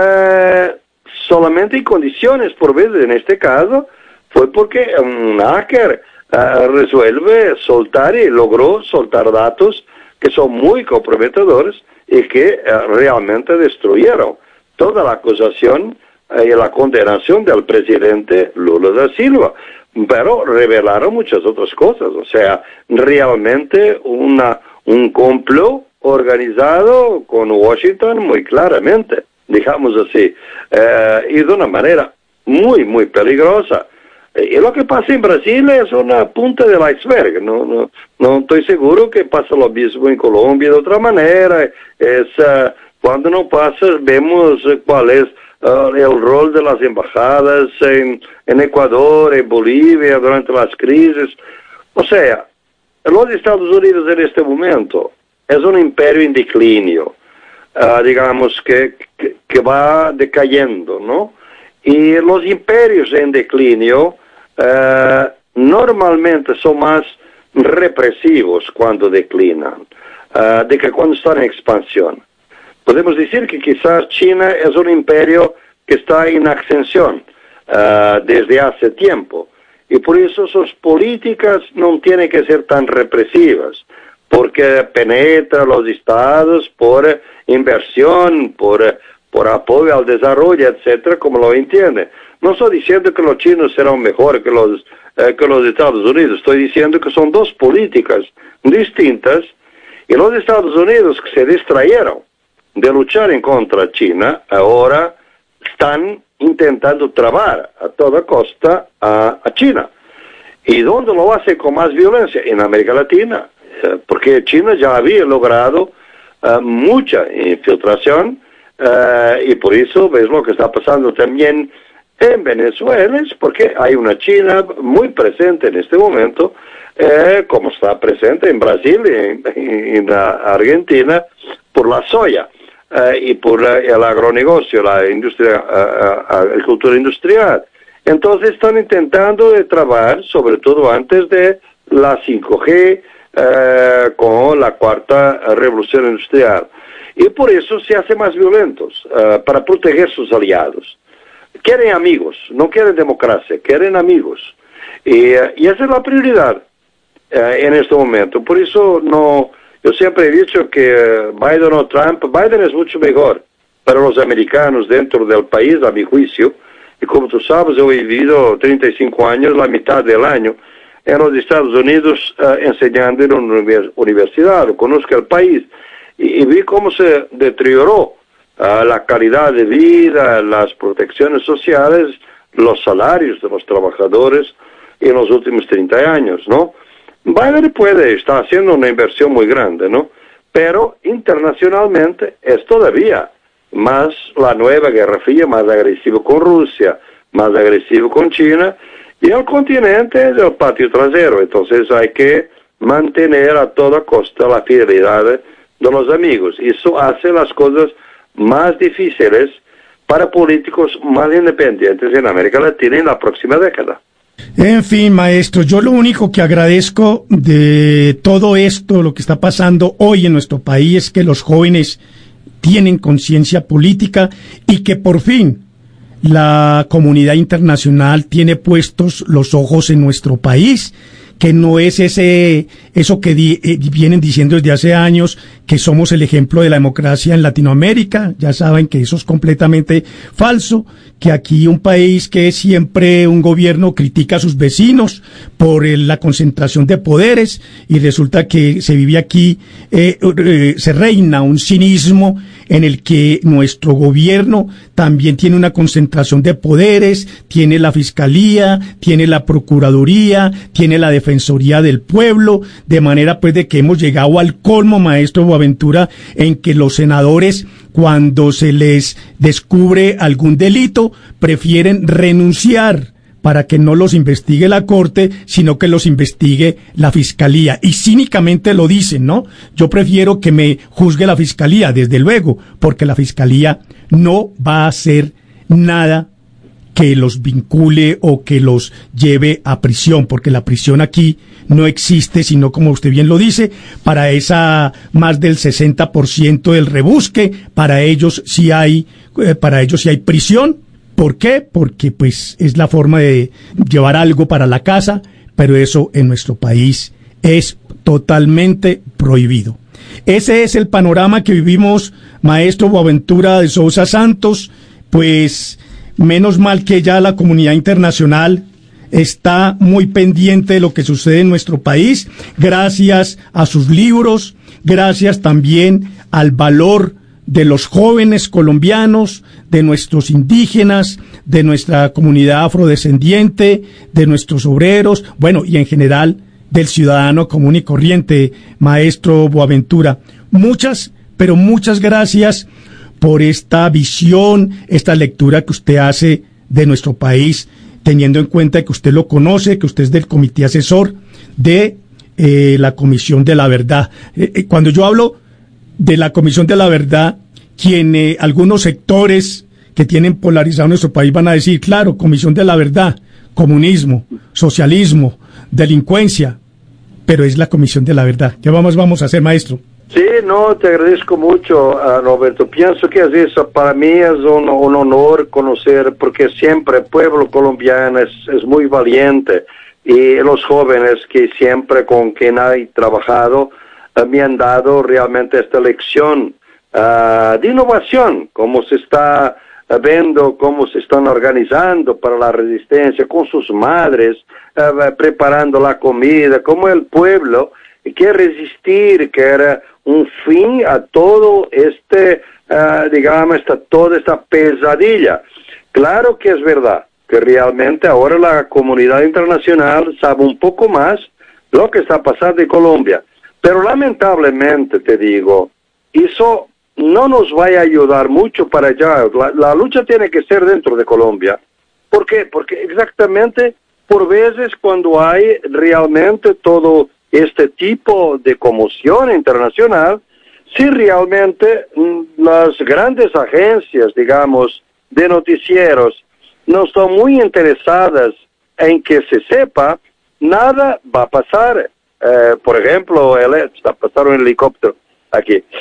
eh, solamente en condiciones por veces, en este caso, fue porque un hacker uh, resuelve soltar y logró soltar datos que son muy comprometedores y que uh, realmente destruyeron toda la acusación uh, y la condenación del presidente Lula da Silva. Pero revelaron muchas otras cosas, o sea, realmente una, un complot organizado con Washington muy claramente, digamos así, eh, y de una manera muy, muy peligrosa. Y lo que pasa en Brasil es una punta del iceberg, no, no, no estoy seguro que pasa lo mismo en Colombia de otra manera. Es, uh, cuando no pasa, vemos cuál es uh, el rol de las embajadas en, en Ecuador, en Bolivia, durante las crisis. O sea, los Estados Unidos en este momento es un imperio en declinio, uh, digamos que, que, que va decayendo, ¿no? Y los imperios en declinio uh, normalmente son más represivos cuando declinan, uh, de que cuando están en expansión. Podemos decir que quizás China es un imperio que está en ascensión uh, desde hace tiempo, y por eso sus políticas no tienen que ser tan represivas, porque penetra los estados por inversión, por, por apoyo al desarrollo, etcétera, como lo entiende. No estoy diciendo que los chinos serán mejor que los, eh, que los Estados Unidos, estoy diciendo que son dos políticas distintas, y los Estados Unidos que se distrayeron de luchar en contra de China, ahora están intentando trabar a toda costa a, a China. ¿Y dónde lo hace con más violencia? En América Latina. Porque China ya había logrado uh, mucha infiltración uh, y por eso ves lo que está pasando también en Venezuela, es porque hay una China muy presente en este momento, eh, como está presente en Brasil y en, en Argentina, por la soya uh, y por uh, el agronegocio, la industria, uh, uh, agricultura industrial. Entonces están intentando de trabar, sobre todo antes de la cinco G, Eh, con la cuarta revolución industrial, y por eso se hacen más violentos, eh, para proteger sus aliados. Quieren amigos, no quieren democracia, quieren amigos, y, eh, y esa es la prioridad eh, en este momento. Por eso no, yo siempre he dicho que Biden o Trump, Biden es mucho mejor para los americanos dentro del país, a mi juicio, y como tú sabes, yo he vivido treinta y cinco años, la mitad del año en los Estados Unidos, uh, enseñando en una universidad, conozco el país, y, y vi cómo se deterioró uh, la calidad de vida, las protecciones sociales, los salarios de los trabajadores en los últimos treinta años, ¿no? Biden puede, está haciendo una inversión muy grande, ¿no? Pero internacionalmente es todavía más la nueva Guerra Fría, más agresivo con Rusia, más agresivo con China, y el continente del patio trasero. Entonces hay que mantener a toda costa la fidelidad de los amigos. Eso hace las cosas más difíciles para políticos más independientes en América Latina en la próxima década. En fin, maestro, yo lo único que agradezco de todo esto, lo que está pasando hoy en nuestro país, es que los jóvenes tienen conciencia política y que por fin la comunidad internacional tiene puestos los ojos en nuestro país, que no es ese eso que di, eh, vienen diciendo desde hace años, que somos el ejemplo de la democracia en Latinoamérica. Ya saben que eso es completamente falso, que aquí un país que siempre un gobierno critica a sus vecinos por el, la concentración de poderes, y resulta que se vive aquí, eh, eh, se reina un cinismo en el que nuestro gobierno también tiene una concentración de poderes, tiene la Fiscalía, tiene la Procuraduría, tiene la Defensoría del Pueblo, de manera pues de que hemos llegado al colmo, maestro Boaventura, en que los senadores, cuando se les descubre algún delito, prefieren renunciar para que no los investigue la Corte, sino que los investigue la Fiscalía. Y cínicamente lo dicen, ¿no? Yo prefiero que me juzgue la Fiscalía, desde luego, porque la Fiscalía no va a hacer nada que los vincule o que los lleve a prisión, porque la prisión aquí no existe, sino, como usted bien lo dice, para esa más del sesenta por ciento del rebusque, para ellos sí hay, eh, para ellos sí hay prisión. ¿Por qué? Porque pues es la forma de llevar algo para la casa, pero eso en nuestro país es totalmente prohibido. Ese es el panorama que vivimos, maestro Boaventura de Sousa Santos. Pues menos mal que ya la comunidad internacional está muy pendiente de lo que sucede en nuestro país, gracias a sus libros, gracias también al valor de los jóvenes colombianos, de nuestros indígenas, de nuestra comunidad afrodescendiente, de nuestros obreros, bueno, y en general del ciudadano común y corriente, maestro Boaventura. Muchas, pero muchas gracias por esta visión, esta lectura que usted hace de nuestro país, teniendo en cuenta que usted lo conoce, que usted es del comité asesor de eh, la Comisión de la Verdad. Eh, eh, cuando yo hablo de la Comisión de la Verdad, quien eh, algunos sectores que tienen polarizado nuestro país van a decir, claro, Comisión de la Verdad, comunismo, socialismo, delincuencia, pero es la Comisión de la Verdad. ¿Qué vamos, vamos a hacer, maestro? Sí, no, te agradezco mucho, uh, Roberto. Pienso que eso para mí es un, un honor conocer, porque siempre el pueblo colombiano es, es muy valiente, y los jóvenes que siempre con quien he trabajado uh, me han dado realmente esta lección uh, de innovación, cómo se está uh, viendo, cómo se están organizando para la resistencia con sus madres, uh, preparando la comida, como el pueblo quiere resistir, quiere un fin a todo este, uh, digamos, esta, toda esta pesadilla. Claro que es verdad que realmente ahora la comunidad internacional sabe un poco más lo que está pasando en Colombia, pero lamentablemente, te digo, eso no nos va a ayudar mucho para allá. La, la lucha tiene que ser dentro de Colombia. ¿Por qué? Porque exactamente por veces cuando hay realmente todo este tipo de conmoción internacional, si realmente mm, las grandes agencias, digamos, de noticieros no están muy interesadas en que se sepa, nada va a pasar. Eh, por ejemplo, el, está pasando un helicóptero aquí. Eh,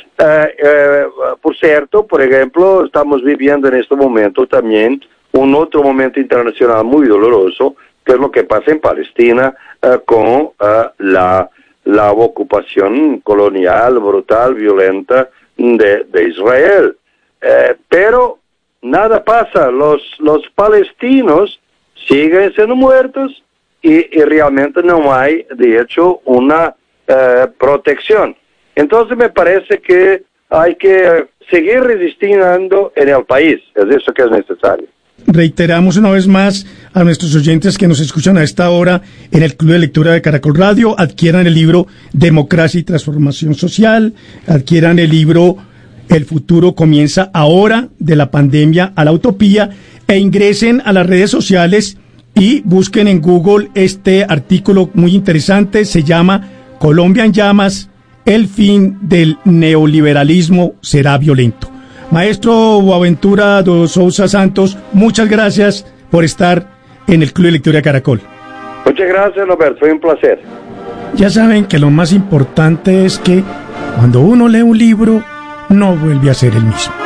eh, por cierto, por ejemplo, estamos viviendo en este momento también un otro momento internacional muy doloroso, que es lo que pasa en Palestina uh, con uh, la, la ocupación colonial brutal, violenta de, de Israel. Eh, pero nada pasa, los, los palestinos siguen siendo muertos y, y realmente no hay, de hecho, una uh, protección. Entonces me parece que hay que seguir resistiendo en el país. Es eso que es necesario. Reiteramos una vez más a nuestros oyentes que nos escuchan a esta hora en el Club de Lectura de Caracol Radio, adquieran el libro Democracia y Transformación Social, adquieran el libro El futuro comienza ahora, de la pandemia a la utopía, e ingresen a las redes sociales y busquen en Google este artículo muy interesante, se llama Colombia en llamas, el fin del neoliberalismo será violento. Maestro Boaventura dos Sousa Santos, muchas gracias por estar en el Club de Lectura de Caracol. Muchas gracias, Roberto, fue un placer. Ya saben que lo más importante es que cuando uno lee un libro, no vuelve a ser el mismo.